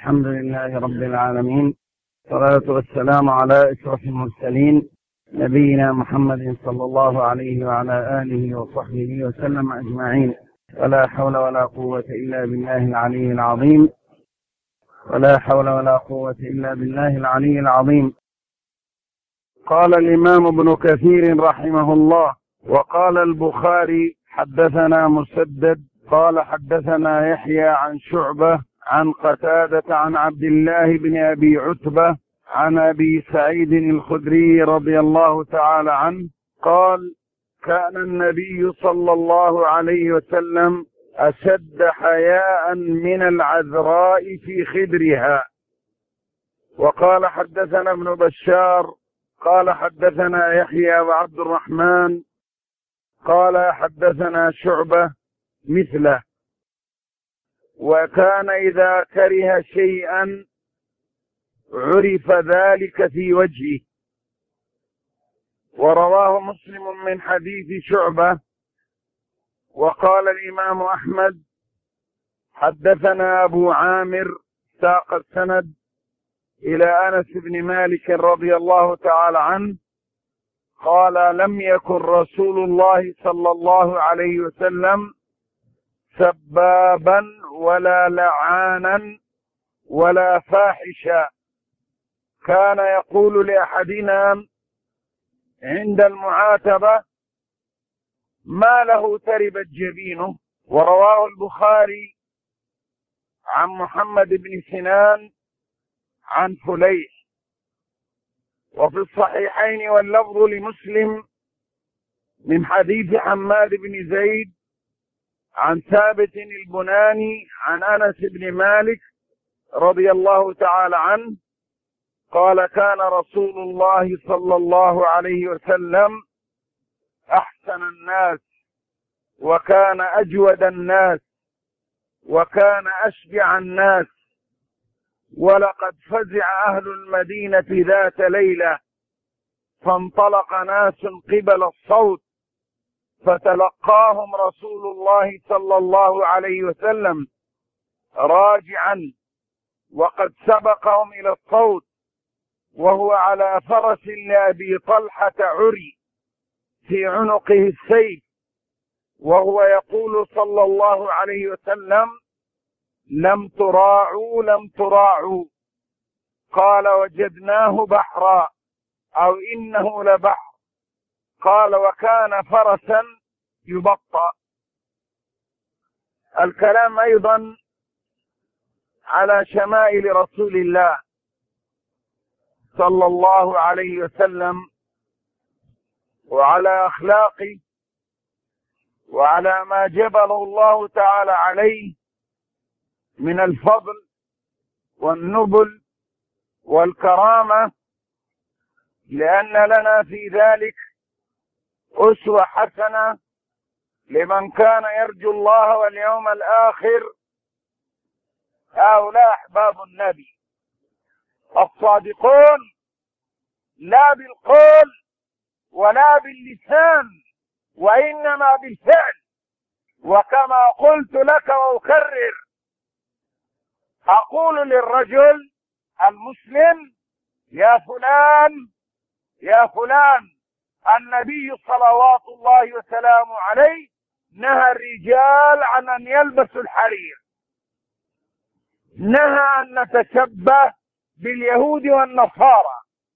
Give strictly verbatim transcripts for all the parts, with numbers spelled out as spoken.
الحمد لله رب العالمين، والصلاة والسلام على أشرف المرسلين نبينا محمد صلى الله عليه وعلى آله وصحبه وسلم أجمعين. ولا حول ولا قوة إلا بالله العلي العظيم ولا حول ولا قوة إلا بالله العلي العظيم. قال الإمام ابن كثير رحمه الله: وقال البخاري حدثنا مسدد قال حدثنا يحيى عن شعبة عن قتادة عن عبد الله بن أبي عتبة عن أبي سعيد الخدري رضي الله تعالى عنه قال: كان النبي صلى الله عليه وسلم أشد حياء من العذراء في خدرها. وقال حدثنا ابن بشار قال حدثنا يحيى وعبد الرحمن قال حدثنا شعبة مثله. وكان إذا كره شيئا عرف ذلك في وجهه. ورواه مسلم من حديث شعبة. وقال الإمام أحمد حدثنا أبو عامر ساق السند إلى أنس بن مالك رضي الله تعالى عنه قال: لم يكن رسول الله صلى الله عليه وسلم سبابا ولا لعانا ولا فاحشا، كان يقول لأحدنا عند المعاتبة: ما له تربت جبينه. ورواه البخاري عن محمد بن سنان عن فليح. وفي الصحيحين واللفظ لمسلم من حديث حماد بن زيد عن ثابت البناني عن أنس بن مالك رضي الله تعالى عنه قال: كان رسول الله صلى الله عليه وسلم أحسن الناس، وكان أجود الناس، وكان أشبع الناس. ولقد فزع أهل المدينة ذات ليلة فانطلق ناس قبل الصوت فتلقاهم رسول الله صلى الله عليه وسلم راجعا، وقد سبقهم إلى الصوت وهو على فرس لأبي طلحة عري في عنقه السيف، وهو يقول صلى الله عليه وسلم: لم تراعوا لم تراعوا. قال: وجدناه بحرا أو إنه لبحر. قال: وكان فرسا يبطأ. الكلام أيضا على شمائل رسول الله صلى الله عليه وسلم وعلى أخلاقه وعلى ما جبله الله تعالى عليه من الفضل والنبل والكرامة، لأن لنا في ذلك أسوة حسنة لمن كان يرجو الله واليوم الآخر. هؤلاء أحباب النبي الصادقون، لا بالقول ولا باللسان وإنما بالفعل. وكما قلت لك وأكرر، أقول للرجل المسلم: يا فلان يا فلان، النبي صلوات الله وسلامه عليه نهى الرجال عن أن يلبسوا الحرير، نهى أن نتشبه باليهود والنصارى.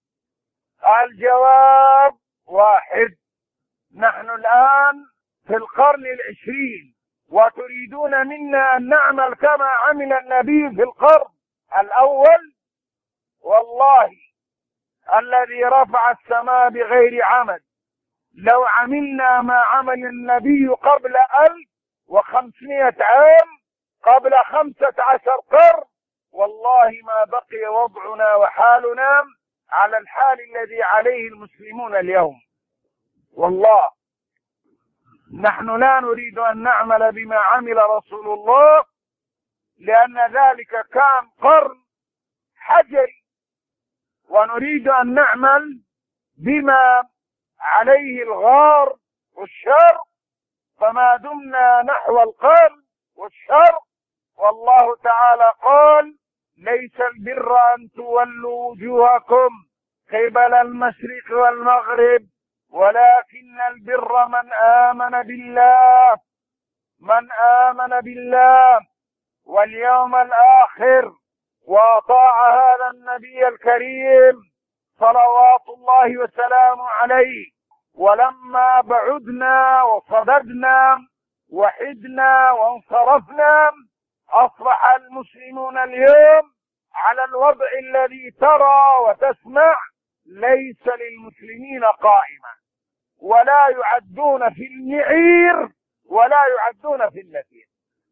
الجواب واحد: نحن الآن في القرن العشرين وتريدون منا أن نعمل كما عمل النبي في القرن الأول. والله الذي رفع السماء بغير عمد، لو عملنا ما عمل النبي قبل ألف وخمسمائة عام، قبل خمسة عشر قرن، والله ما بقي وضعنا وحالنا على الحال الذي عليه المسلمون اليوم. والله نحن لا نريد أن نعمل بما عمل رسول الله، لأن ذلك كان قرن حجري، ونريد أن نعمل بما عليه الغار والشر. فما دمنا نحو القرن والشر، والله تعالى قال: ليس البر أن تولوا وجوهكم قبل المشرق والمغرب ولكن البر من آمن بالله من آمن بالله واليوم الآخر وأطاع هذا النبي الكريم صلوات الله وسلامه عليه. ولما بعدنا وصددنا وحدنا وانصرفنا أصبح المسلمون اليوم على الوضع الذي ترى وتسمع، ليس للمسلمين قائمة ولا يعدون في المعير ولا يعدون في النفير.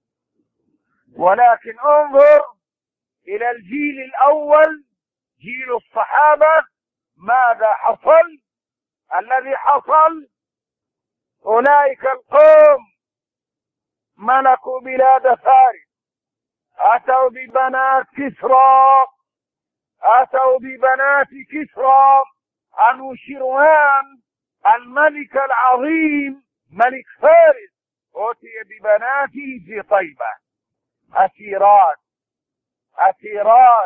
ولكن انظر إلى الجيل الأول جيل الصحابة ماذا حصل؟ الذي حصل أولئك القوم ملكوا بلاد فارس، أتوا ببنات كسرى أتوا ببنات كسرى أنوشروان الملك العظيم ملك فارس أتي ببناته في طيبة أسيرات أسيرات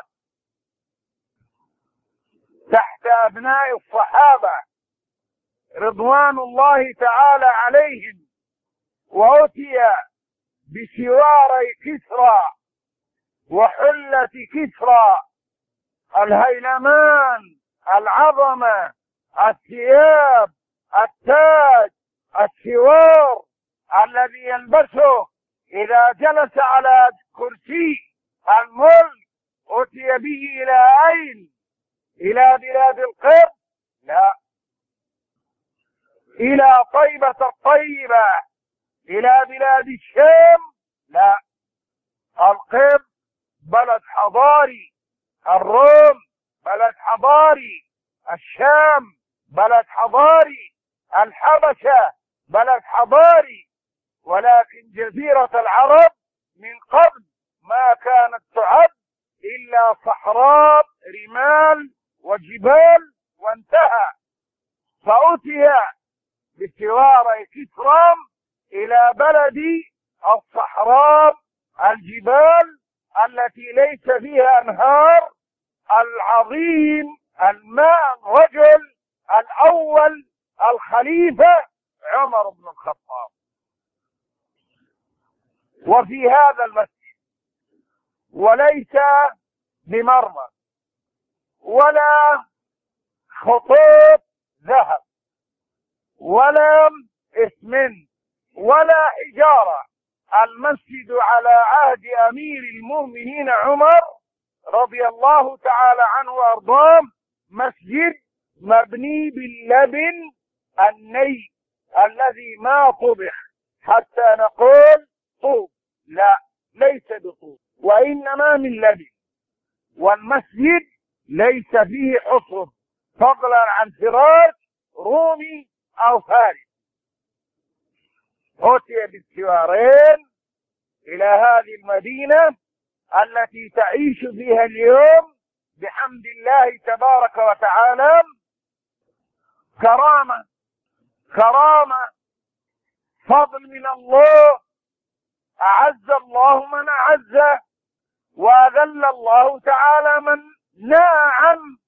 تحت أبناء الصحابة رضوان الله تعالى عليهم، وأتي بسواري كسرى وحلة كسرى الهيلمان العظمة الثياب التاج السوار الذي يلبسه إذا جلس على كرسي الملك. أتي به إلى أين؟ إلى بلاد القبط؟ لا، إلى طيبة الطيبة، إلى بلاد الشام؟ لا، القبط بلد حضاري، الروم بلد حضاري، الشام بلد حضاري، الحبشة بلد حضاري. ولكن جزيرة العرب من قبل ما كانت تعد إلا صحراء رمال وجبال وانتهى. فأتي بسوار كسرى إلى بلد الصحراء الجبال التي ليس فيها أنهار، العظيم الماء الرجل الأول الخليفة عمر بن الخطاب. وفي هذا المسجد وليس بمرمر ولا خطوط ذهب ولا اسمنت ولا حجارة، المسجد على عهد أمير المؤمنين عمر رضي الله تعالى عنه وأرضاه مسجد مبني باللبن الني الذي ما طبخ حتى نقول طوب، لا، ليس بطوب وإنما من لبن. والمسجد ليس فيه حصر فضلا عن فراش رومي أو فارس. أتي بالسوارين إلى هذه المدينة التي تعيش فيها اليوم بحمد الله تبارك وتعالى كرامة كرامة فضل من الله، أعز الله من أعزه وأذل الله تعالى من نهى عنه.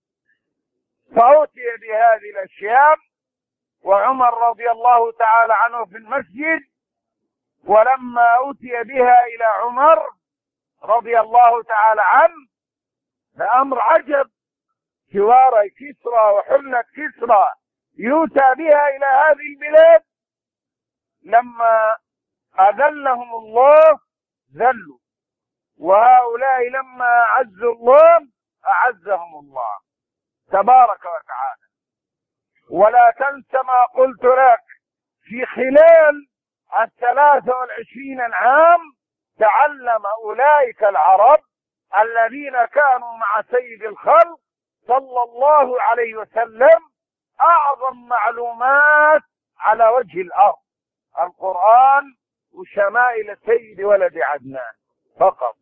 فأتي بهذه الأشياء وعمر رضي الله تعالى عنه في المسجد. ولما أتي بها إلى عمر رضي الله تعالى عنه بأمر عجب، سوار كسرى وحلة كسرى يؤتى بها إلى هذه البلاد. لما أذلهم الله ذلوا، وهؤلاء لما أعزوا الله أعزهم الله تبارك وتعالى. ولا تنس ما قلت لك في خلال الثلاثة والعشرين عام تعلم أولئك العرب الذين كانوا مع سيد الخلق صلى الله عليه وسلم أعظم معلومات على وجه الأرض، القرآن وشمائل سيد ولد عدنان فقط.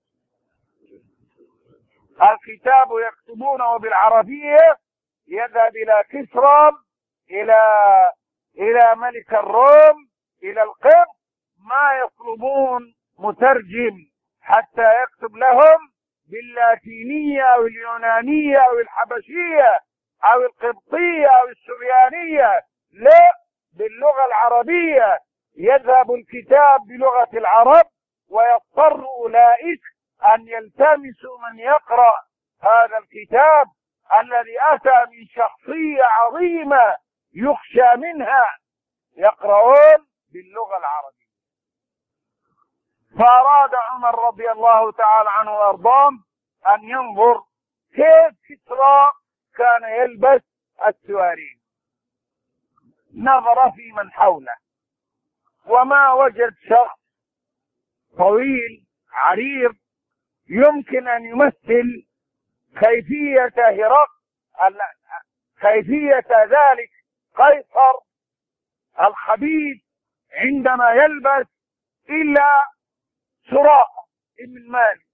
الكتاب يكتبونه بالعربية يذهب إلى كسرى، إلى إلى ملك الروم، إلى القبط، ما يطلبون مترجم حتى يكتب لهم باللاتينية أو اليونانية أو الحبشية أو القبطية أو السريانية، لا، باللغة العربية. يذهب الكتاب بلغة العرب، ويضطر أولئك أن يلتمسوا من يقرأ هذا الكتاب الذي أتى من شخصية عظيمة يخشى منها، يقرؤون باللغة العربية. فأراد عمر رضي الله تعالى عنه وأرضاه أن ينظر كيف كسرى كان يلبس السوارين. نظر في من حوله وما وجد شخص طويل عريض يمكن أن يمثل كيفية هرقل، كيفية ذلك قيصر الخبيث عندما يلبس، إلا سراقة ابن مالك.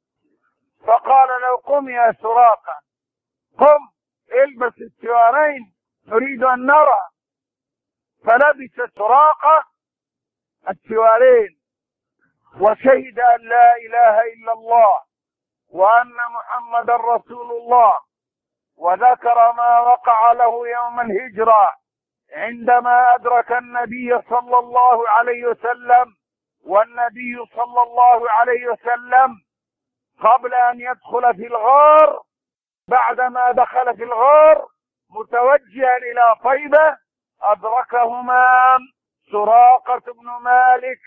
فقال له: قم يا سراقة، قم البس السوارين نريد أن نرى. فلبس سراقة السوارين وشهد أن لا إله إلا الله وأن محمد رسول الله، وذكر ما وقع له يوم الهجرة عندما أدرك النبي صلى الله عليه وسلم، والنبي صلى الله عليه وسلم قبل أن يدخل في الغار، بعدما دخل في الغار متوجها إلى طيبة، أدركهما سراقة بن مالك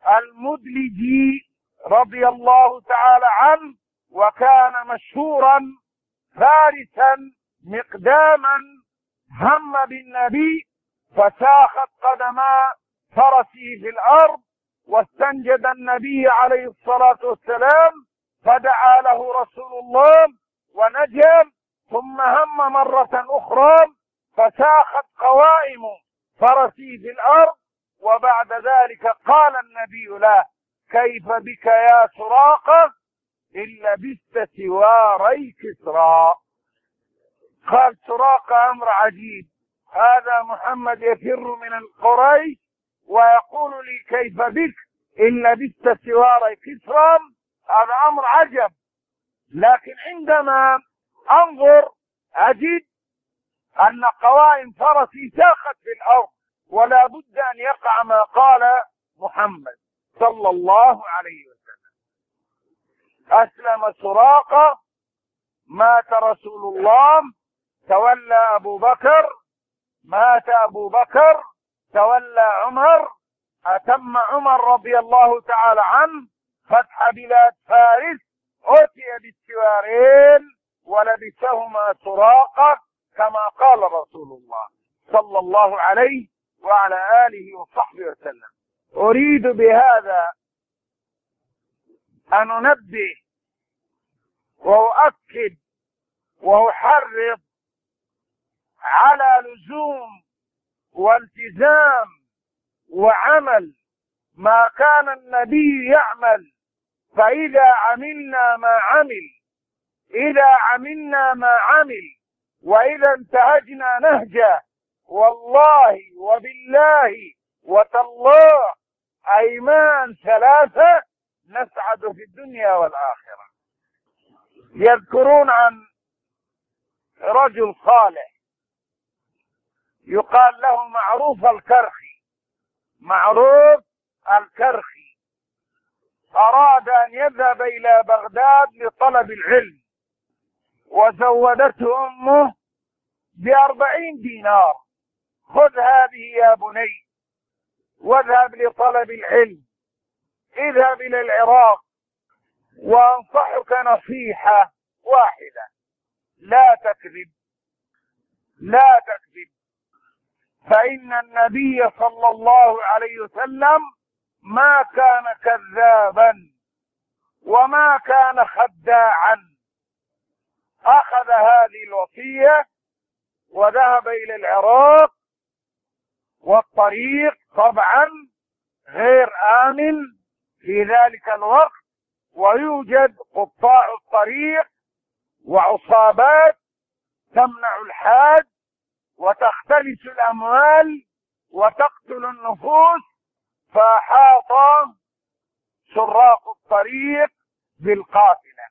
المدلجي رضي الله تعالى عنه، وكان مشهورا فارسا مقداما، هم بالنبي فساخت قدما فرسه في الأرض، واستنجد النبي عليه الصلاة والسلام فدعا له رسول الله ونجم، ثم هم مرة أخرى فساخت قوائم فرسه في الأرض، وبعد ذلك قال النبي له: كيف بك يا سراقة إن لبست سواري كسرى؟ قال سراقة: أمر عجيب، هذا محمد يفر من القريش ويقول لي كيف بك إن لبست سواري كسرى، هذا أمر عجب. لكن عندما أنظر أجد أن قوائم فرسي ساخت في الأرض، ولا بد أن يقع ما قال محمد صلى الله عليه وسلم. أسلم سراقة، مات رسول الله، تولى أبو بكر، مات أبو بكر، تولى عمر، أتم عمر رضي الله تعالى عنه فتح بلاد فارس، أتي بالسوارين ولبسهما سراقة كما قال رسول الله صلى الله عليه وعلى آله وصحبه وسلم. أريد بهذا أن أنبه وأؤكد وأحرض على لزوم والتزام وعمل ما كان النبي يعمل. فإذا عملنا ما عمل، إذا عملنا ما عمل وإذا انتهجنا نهجه، والله وبالله وتالله أيمان ثلاثة نسعد في الدنيا والآخرة. يذكرون عن رجل صالح يقال له معروف الكرخي، معروف الكرخي أراد أن يذهب إلى بغداد لطلب العلم، وزودته أمه بأربعين دينار: خذ هذه يا بني واذهب لطلب العلم، اذهب إلى العراق، وأنصحك نصيحة واحدة: لا تكذب، لا تكذب، فإن النبي صلى الله عليه وسلم ما كان كذابا وما كان خداعا. أخذ هذه الوصية وذهب إلى العراق، والطريق طبعا غير آمن في ذلك الوقت، ويوجد قطاع الطريق وعصابات تمنع الحاج وتختلس الأموال وتقتل النفوس. فأحاط سراق الطريق بالقافلة.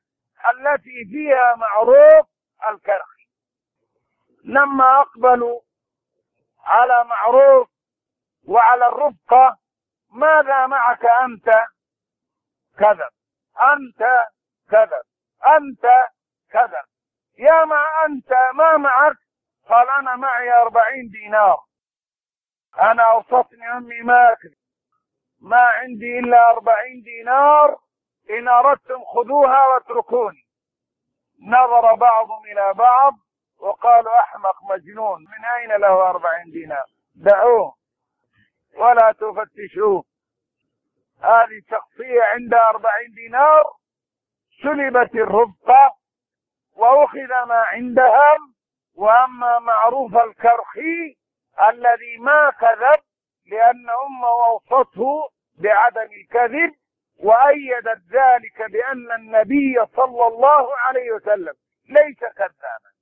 التي فيها معروف الكرخي. لما أقبلوا على معروف وعلى الرفقة: ماذا معك أنت؟ كذب. أنت كذب. أنت كذب. يا ما أنت ما معك؟ قال: أنا معي أربعين دينار. أنا أوصتني أمي ما أكذب، ما عندي إلا أربعين دينار، إن أردتم خذوها واتركوني. نظر بعضهم إلى بعض وقالوا: أحمق مجنون، من أين له أربعين دينار؟ دعوه ولا تفتشوه. هذه شخصية عندها أربعين دينار، سلبت الرفقة وأخذ ما عندهم. وأما معروف الكرخي الذي ما كذب، لأن أمه أوصته بعدم الكذب، وأيدت ذلك بأن النبي صلى الله عليه وسلم ليس كذابا،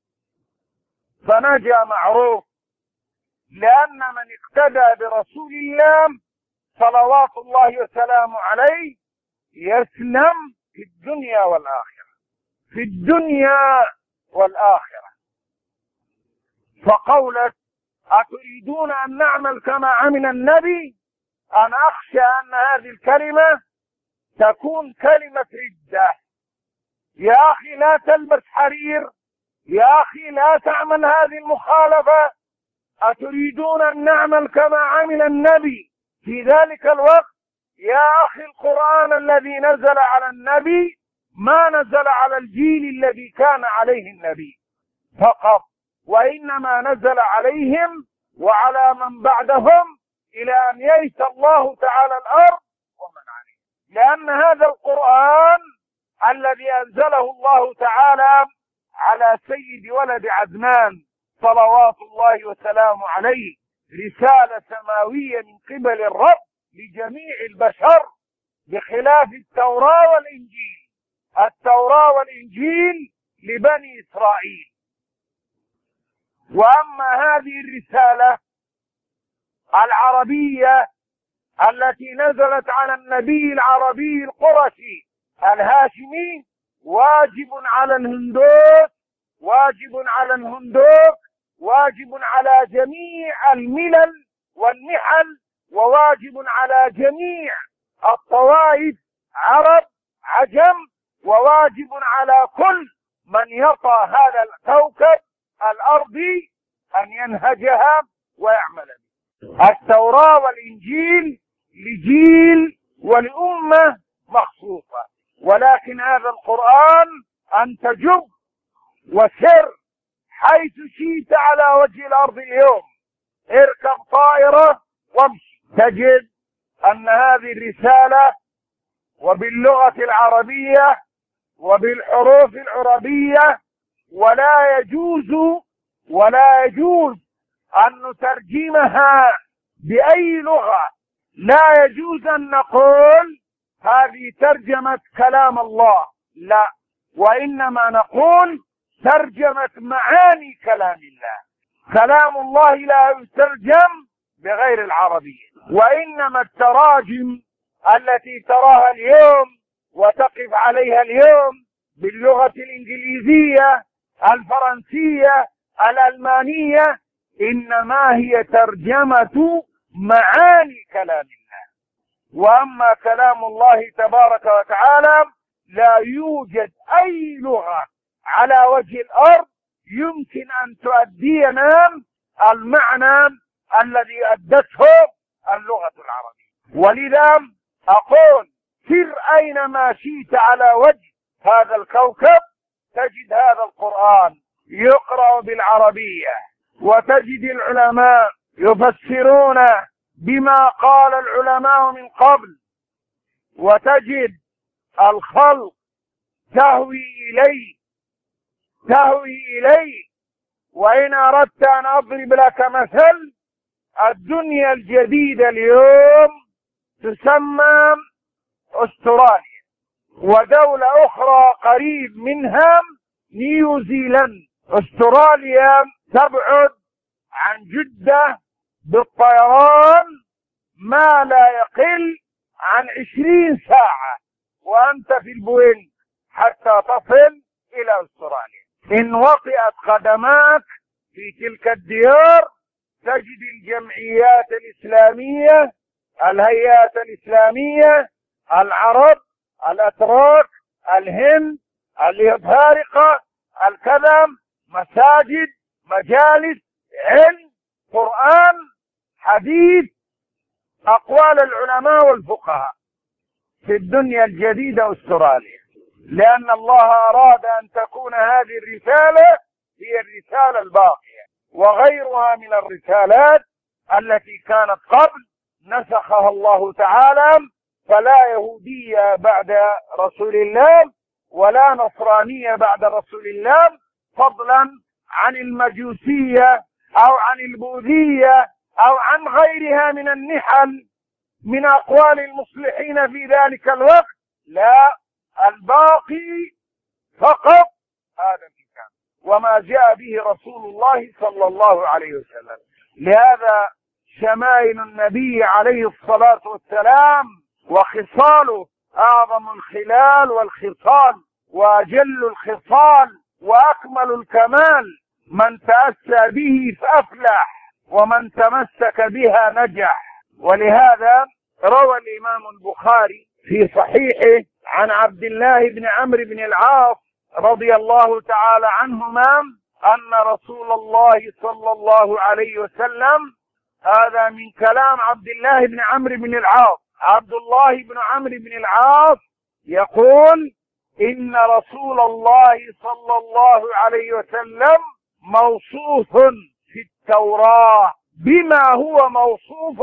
فنجا معروف. لأن من اقتدى برسول الله صلوات الله وسلامه عليه يسلم في الدنيا والآخرة، في الدنيا والآخرة. فقولت: أتريدون أن نعمل كما عمل النبي؟ أنا أخشى أن هذه الكلمة تكون كلمة ردة. يا أخي لا تلبس حرير، يا أخي لا تعمل هذه المخالفة. أتريدون أن نعمل كما عمل النبي في ذلك الوقت؟ يا أخي القرآن الذي نزل على النبي ما نزل على الجيل الذي كان عليه النبي فقط، وإنما نزل عليهم وعلى من بعدهم إلى أن يئس الله تعالى الأرض ومن عليه. لأن هذا القرآن الذي أنزله الله تعالى على سيد ولد عدنان صلوات الله وسلامه عليه رسالة سماوية من قبل الرب لجميع البشر، بخلاف التوراة والإنجيل. التوراة والإنجيل لبني إسرائيل. وأما هذه الرسالة العربية التي نزلت على النبي العربي القرشي الهاشمي، واجب على الهندوس، واجب على الهندوك، واجب على جميع الملل والنحل، وواجب على جميع الطوائف، عرب عجم، وواجب على كل من يطأ هذا الكوكب الأرضي أن ينهجها ويعمل بها. التوراة والإنجيل لجيل ولأمة مخصوصة، ولكن هذا القرآن أنت جب وسر حيث شئت على وجه الأرض اليوم. اركب طائرة وامشي تجد أن هذه الرسالة وباللغة العربية وبالحروف العربية، ولا يجوز ولا يجوز أن نترجمها بأي لغة. لا يجوز أن نقول هذه ترجمة كلام الله، لا، وإنما نقول ترجمة معاني كلام الله. كلام الله لا يترجم بغير العربية، وإنما التراجم التي تراها اليوم وتقف عليها اليوم باللغة الإنجليزية، الفرنسية، الألمانية، إنما هي ترجمة معاني كلام الله. وأما كلام الله تبارك وتعالى لا يوجد أي لغة على وجه الأرض يمكن أن تؤدينا المعنى الذي أدته اللغة العربية. ولذا أقول سر أينما شئت على وجه هذا الكوكب تجد هذا القرآن يقرأ بالعربية، وتجد العلماء يفسرون بما قال العلماء من قبل، وتجد الخلق تهوي إليه تهوي إليه. وإن أردت أن أضرب لك مثل، الدنيا الجديدة اليوم تسمى أستراليا، ودولة أخرى قريب منها نيوزيلند. أستراليا تبعد عن جدة بالطيران ما لا يقل عن عشرين ساعة، وأنت في البوينج حتى تصل إلى أستراليا. إن وطئت قدماك في تلك الديار تجد الجمعيات الإسلامية، الهيئات الإسلامية، العرب، الأتراك، الهند، الإبهارقة، الكذا، مساجد، مجالس، علم، قرآن، حديث، أقوال العلماء والفقهاء في الدنيا الجديدة أستراليا، لأن الله أراد أن تكون هذه الرسالة هي الرسالة الباقية، وغيرها من الرسالات التي كانت قبل نسخها الله تعالى، فلا يهودية بعد رسول الله ولا نصرانية بعد رسول الله، فضلا عن المجوسية أو عن البوذية أو عن غيرها من النحل من أقوال المصلحين في ذلك الوقت. لا، الباقي فقط هذا الكتاب وما جاء به رسول الله صلى الله عليه وسلم. لهذا شمائل النبي عليه الصلاة والسلام وخصاله أعظم الخلال والخصال وأجل الخصال وأكمل الكمال، من تأسى به فأفلح ومن تمسك بها نجح. ولهذا روى الإمام البخاري في صحيحه عن عبد الله بن عمرو بن العاص رضي الله تعالى عنهما أن رسول الله صلى الله عليه وسلم، هذا من كلام عبد الله بن عمرو بن العاص، عبد الله بن عمرو بن العاص يقول إن رسول الله صلى الله عليه وسلم موصوف في التوراة بما هو موصوف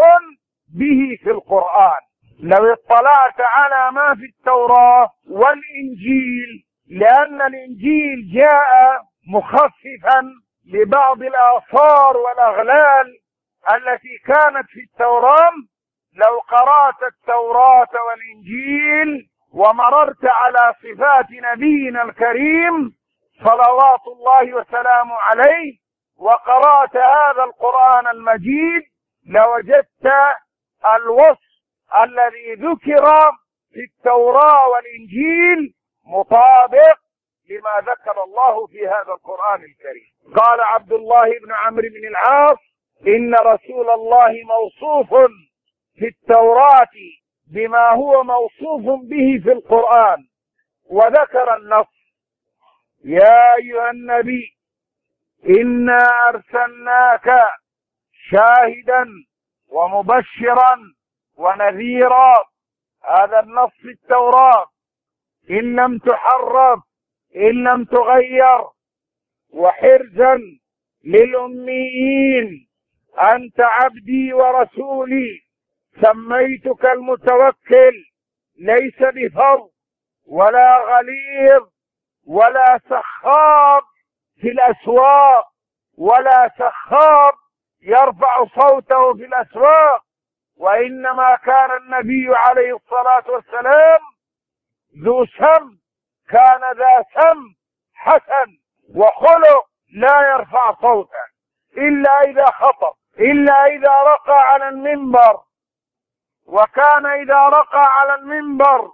به في القرآن. لو اطلعت على ما في التوراة والإنجيل، لأن الإنجيل جاء مخففا لبعض الآثار والأغلال التي كانت في التوراة، لو قرأت التوراة والإنجيل ومررت على صفات نبينا الكريم صلوات الله وسلامه عليه وقرأت هذا القرآن المجيد لوجدت الوصف الذي ذكر في التوراة والإنجيل مطابق لما ذكر الله في هذا القرآن الكريم. قال عبد الله بن عمرو بن العاص إن رسول الله موصوف في التوراة بما هو موصوف به في القرآن، وذكر النص: يا أيها النبي إنا أرسلناك شاهدا ومبشرا ونذيرا. هذا النص في التوراة إن لم تحرف إن لم تغير. وحرزا للأميين أنت عبدي ورسولي سميتك المتوكل، ليس بفظ ولا غليظ ولا سخاب في الأسواق ولا سخاب يرفع صوته في الأسواق، وإنما كان النبي عليه الصلاة والسلام ذو سم، كان ذا سم حسن وخلق لا يرفع صوته إلا إذا خطب، إلا إذا رقى على المنبر. وكان إذا رقى على المنبر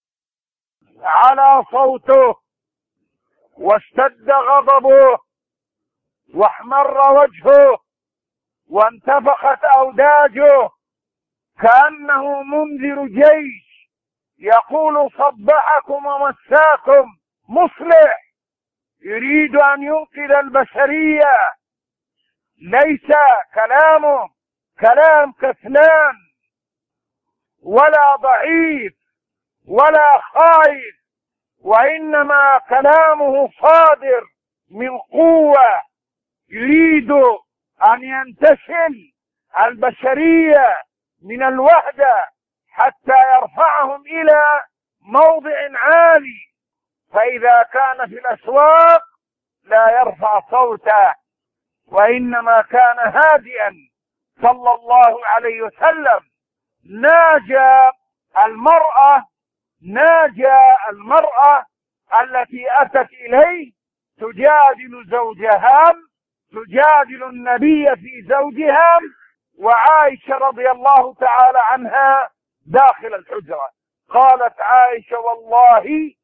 على صوته واشتد غضبه واحمر وجهه وانتفخت أوداجه كأنه منذر جيش يقول صبحكم ومساكم مصلح يريد أن ينقذ البشرية. ليس كلامه كلام كسلان ولا ضعيف ولا خائف، وإنما كلامه صادر من قوة يريد أن ينتشل البشرية من الوحدة حتى يرفعهم إلى موضع عالي. فإذا كان في الأسواق لا يرفع صوته، وإنما كان هادئا صلى الله عليه وسلم. ناجى المرأة ناجى المرأة التي أتت إليه تجادل زوجها، تجادل النبي في زوجها، وعائشة رضي الله تعالى عنها داخل الحجرة. قالت عائشة: والله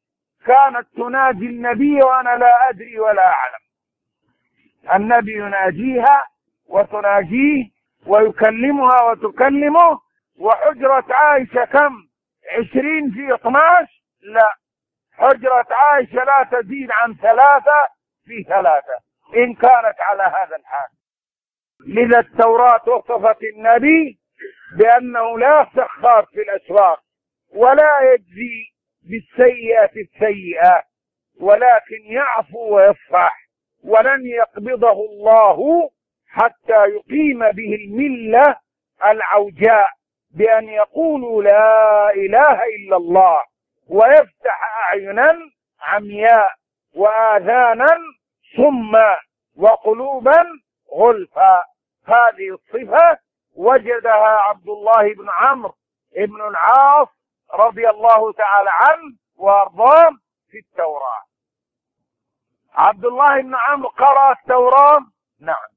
كانت تناجي النبي وأنا لا أدري ولا أعلم. النبي يناجيها وتناجيه ويكلمها وتكلمه. وحجرة عائشة كم؟ عشرين في اثناش؟ لا، حجرة عائشة لا تزيد عن ثلاثة في ثلاثة إن كانت على هذا الحال. لذا التوراة وصفت النبي بأنه لا سخار في الأسواق ولا يجزي بالسيئة السيئة، ولكن يعفو ويصفح، ولن يقبضه الله حتى يقيم به الملة العوجاء بأن يقولوا لا إله إلا الله، ويفتح أعينا عمياء وآذانا صما وقلوبا غلفا. هذه الصفة وجدها عبد الله بن عمرو بن العاص رضي الله تعالى عنه وارضاه في التوراة. عبد الله بن عمرو قرأ التوراة؟ نعم.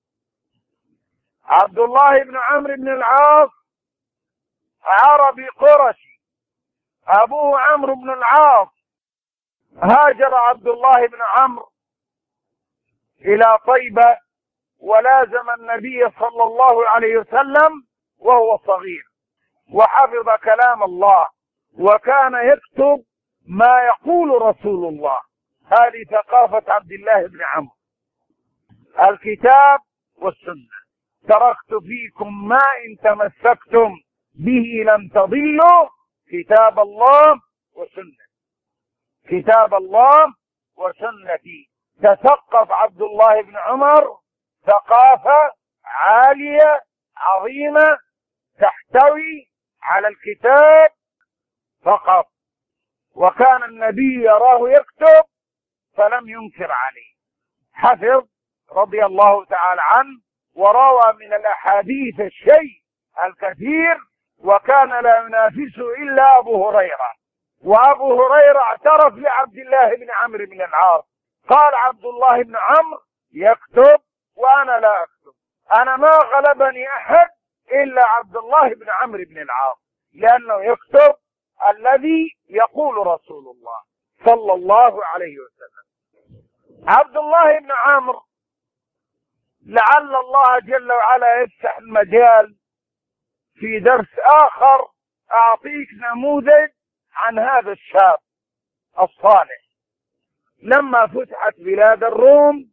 عبد الله بن عمرو بن العاص عربي قرشي، أبوه عمرو بن العاص. هاجر عبد الله بن عمرو إلى طيبة ولازم النبي صلى الله عليه وسلم وهو صغير، وحفظ كلام الله، وكان يكتب ما يقول رسول الله. هذه ثقافة عبد الله بن عمرو، الكتاب والسنة. تركت فيكم ما إن تمسكتم به لن تضلوا كتاب الله وسنة، كتاب الله وسنتي. تثقف عبد الله بن عمر ثقافة عالية عظيمة تحتوي على الكتاب فقط، وكان النبي يراه يكتب فلم ينكر عليه. حفظ رضي الله تعالى عنه، وروى من الأحاديث الشيء الكثير، وكان لا ينافسه إلا أبو هريرة. وأبو هريرة اعترف لعبد الله بن عمرو بن العاص، قال عبد الله بن عمرو يكتب وأنا لا أكتب، أنا ما غلبني أحد إلا عبد الله بن عمرو بن العاص، لأنه يكتب الذي يقول رسول الله صلى الله عليه وسلم. عبد الله بن عمرو لعل الله جل وعلا يفتح المجال في درس آخر أعطيك نموذج عن هذا الشاب الصالح. لما فتحت بلاد الروم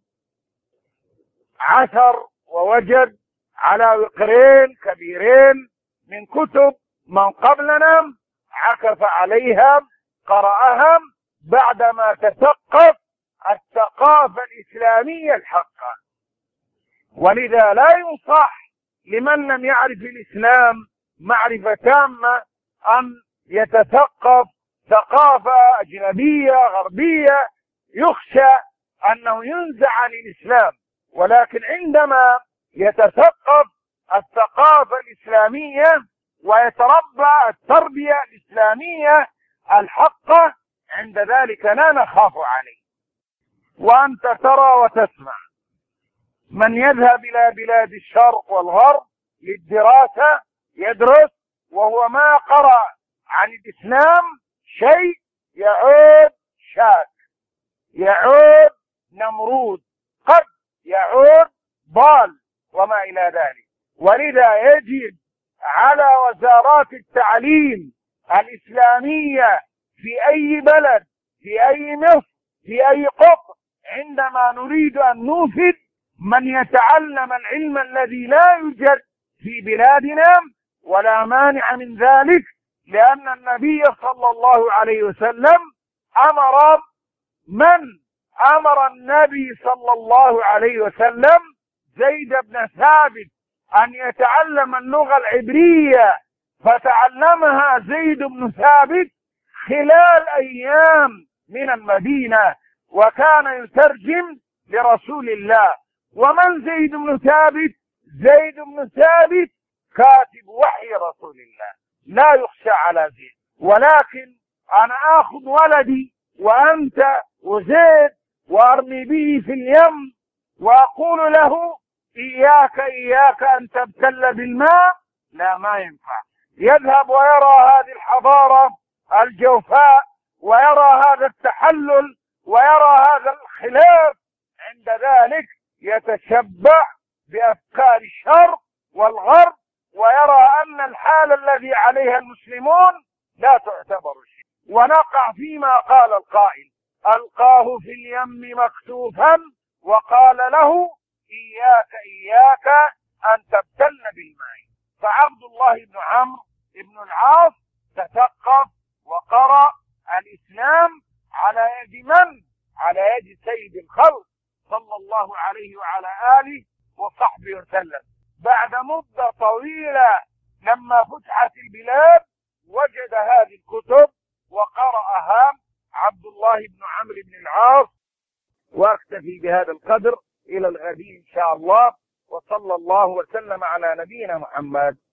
عثر ووجد على وقرين كبيرين من كتب من قبلنا، عكف عليها قرأها بعدما تثقف الثقافة الإسلامية الحقة. ولذا لا ينصح لمن لم يعرف الإسلام معرفة تامة أن يتثقف ثقافة أجنبية غربية يخشى أنه ينزع عن الإسلام، ولكن عندما يتثقف الثقافة الإسلامية ويتربى التربية الإسلامية الحقة، عند ذلك لا نخاف عليه. وأنت ترى وتسمع من يذهب إلى بلاد الشرق والغرب للدراسة يدرس وهو ما قرأ عن الإسلام شيء، يعود شاك، يعود نمرود، قد يعود ضال وما إلى ذلك. ولذا يجب على وزارات التعليم الإسلامية في أي بلد، في أي مصر، في أي قطر، عندما نريد أن نوفد من يتعلم العلم الذي لا يوجد في بلادنا، ولا مانع من ذلك، لأن النبي صلى الله عليه وسلم أمر من أمر النبي صلى الله عليه وسلم زيد بن ثابت أن يتعلم اللغة العبرية، فتعلمها زيد بن ثابت خلال أيام من المدينة، وكان يترجم لرسول الله. ومن زيد بن ثابت؟ زيد بن ثابت كاتب وحي رسول الله، لا يخشى على زيد. ولكن أنا آخذ ولدي وأنت وزيد وأرمي به في اليم وأقول له إياك إياك أن تبتل بالماء، لا، ما ينفع. يذهب ويرى هذه الحضارة الجوفاء ويرى هذا التحلل ويرى هذا الخلاف، عند ذلك يتشبع بأفكار الشرق والغرب، ويرى أن الحال الذي عليها المسلمون لا تعتبر شيء، ونقع فيما قال القائل: ألقاه في اليم مكسوفا وقال له إياك إياك أن تبتل بالماء. فعبد الله بن عمرو بن العاص تثقف وقرأ الإسلام على يد من؟ على يد سيد الخلق صلى الله عليه وعلى آله وصحبه وسلم. بعد مدة طويلة لما فتحت البلاد وجد هذه الكتب وقرأها عبد الله بن عمرو بن العاص. واكتفي بهذا القدر إلى الغد إن شاء الله، وصلى الله وسلم على نبينا محمد.